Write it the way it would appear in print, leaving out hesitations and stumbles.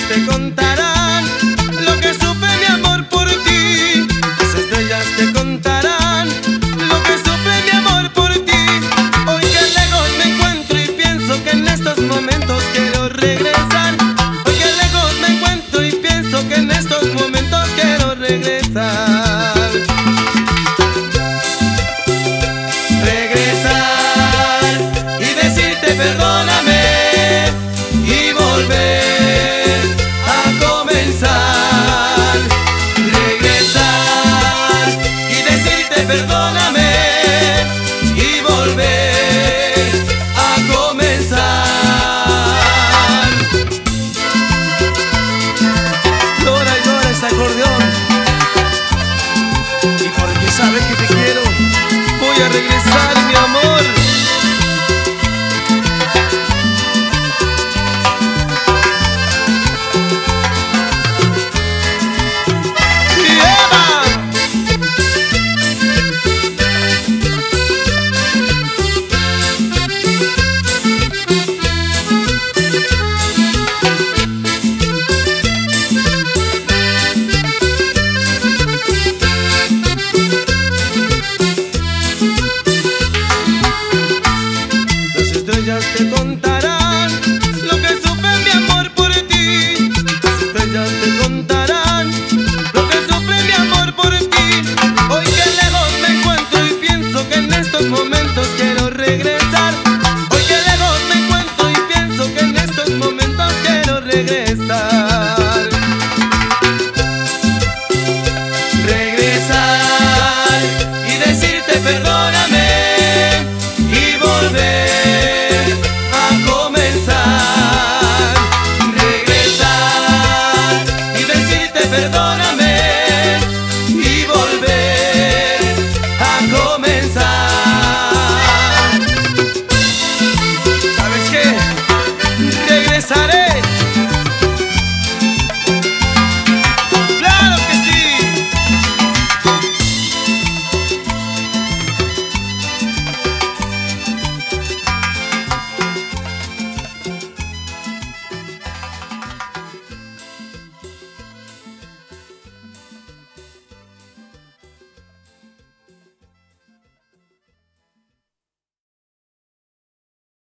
te contarán lo que supe mi amor por ti. Las estrellas te contarán lo que supe mi amor por ti. Hoy que lejos me encuentro y pienso que en estos momentos quiero regresar. Hoy que lejos me encuentro y pienso que en estos momentos quiero regresar. Regresar y decirte perdóname y volver a comenzar. Regresar y decirte perdóname y volver a comenzar. Llora y llora este acordeón, y porque sabes que te quiero, voy a regresar, mi amor.